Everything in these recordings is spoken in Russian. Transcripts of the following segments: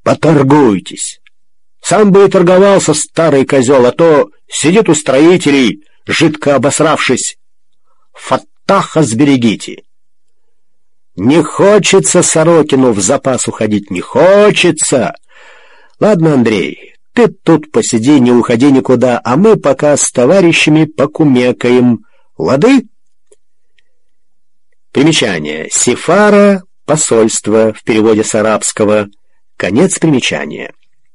Поторгуйтесь. Сам бы и торговался, старый козел, а то сидит у строителей, жидко обосравшись. Фаттаха сберегите. Не хочется Сорокину в запас уходить, не хочется. Ладно, Андрей, ты тут посиди, не уходи никуда, а мы пока с товарищами покумекаем. Лады? Примечание. Сефара — посольство в переводе с арабского. Конец примечания.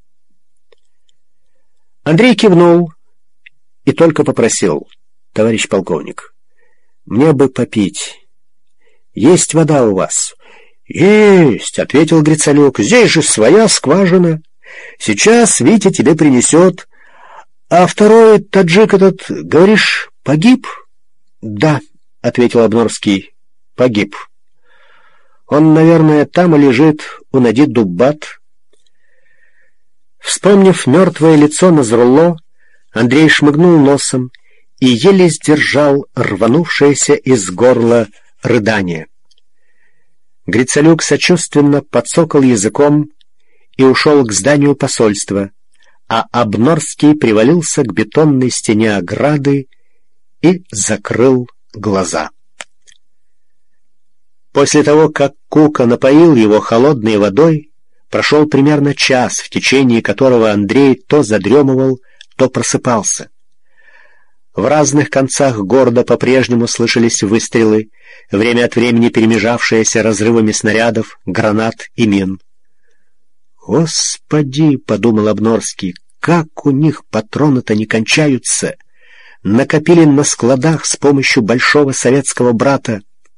Андрей кивнул и только попросил: товарищ полковник, мне бы попить. Есть вода у вас? Есть, ответил Грицалюк. Здесь же своя скважина. Сейчас Витя тебе принесет. А второй таджик этот, говоришь, погиб? Да, ответил Обнорский. Погиб. Он, наверное, там и лежит у Нади Дуббат. Вспомнив мертвое лицо Назрулло, Андрей шмыгнул носом и еле сдержал рванувшееся из горла рыдание. Грицалюк сочувственно подсокал языком и ушел к зданию посольства, а Обнорский привалился к бетонной стене ограды и закрыл глаза. После того, как Кука напоил его холодной водой, прошел примерно час, в течение которого Андрей то задремывал, то просыпался. В разных концах города по-прежнему слышались выстрелы, время от времени перемежавшиеся разрывами снарядов, гранат и мин. «Господи!» — подумал Обнорский, — «как у них патроны-то не кончаются! Накопили на складах с помощью большого советского брата».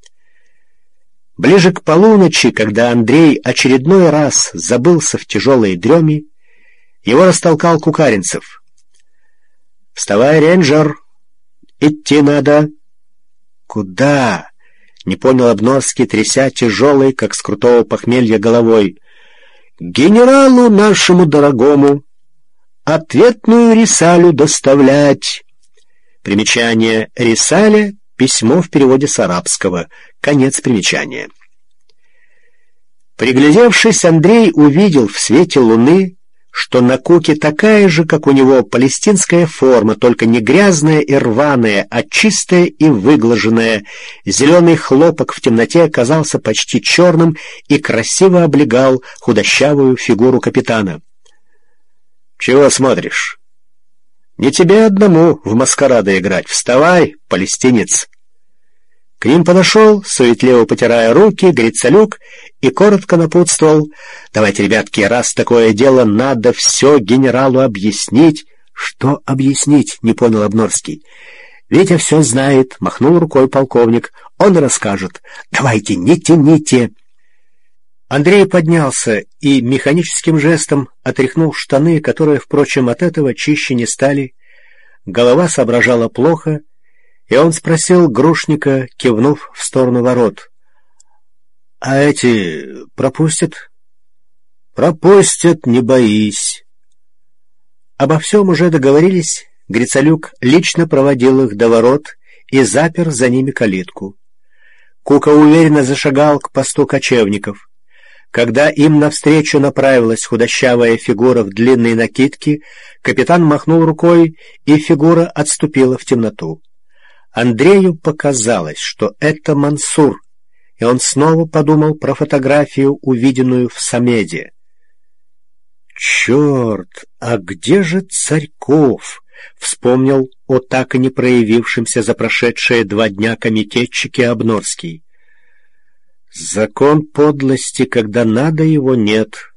Ближе к полуночи, когда Андрей очередной раз забылся в тяжелой дреме, его растолкал Кукаринцев. «Вставай, рейнджер! Идти надо!» «Куда?» — не понял Обнорский, тряся тяжелой, как с крутого похмелья, головой. «Генералу нашему дорогому ответную рисалю доставлять». Примечание: рисаля — письмо в переводе с арабского. Конец примечания. Приглядевшись, Андрей увидел в свете луны, что на Куке такая же, как у него, палестинская форма, только не грязная и рваная, а чистая и выглаженная. Зеленый хлопок в темноте оказался почти черным и красиво облегал худощавую фигуру капитана. «Чего смотришь? Не тебе одному в маскарады играть. Вставай, палестинец!» К ним подошел, суетливо потирая руки, Грицалюк и коротко напутствовал: «Давайте, ребятки, раз такое дело, надо все генералу объяснить». «Что объяснить?» — не понял Обнорский. «Витя все знает», — махнул рукой полковник. «Он расскажет. Давайте, не тяните». Андрей поднялся и механическим жестом отряхнул штаны, которые, впрочем, от этого чище не стали. Голова соображала плохо, и он спросил Грушника, кивнув в сторону ворот: «А эти пропустят?» «Пропустят, не боись». Обо всем уже договорились. Грицалюк лично проводил их до ворот и запер за ними калитку. Кука уверенно зашагал к посту кочевников. Когда им навстречу направилась худощавая фигура в длинной накидке, капитан махнул рукой, и фигура отступила в темноту. Андрею показалось, что это Мансур, и он снова подумал про фотографию, увиденную в Самеде. «Черт, а где же Царьков?» — вспомнил о так и не проявившемся за прошедшие 2 дня комитетчике Обнорский. «Закон подлости, когда надо, его нет».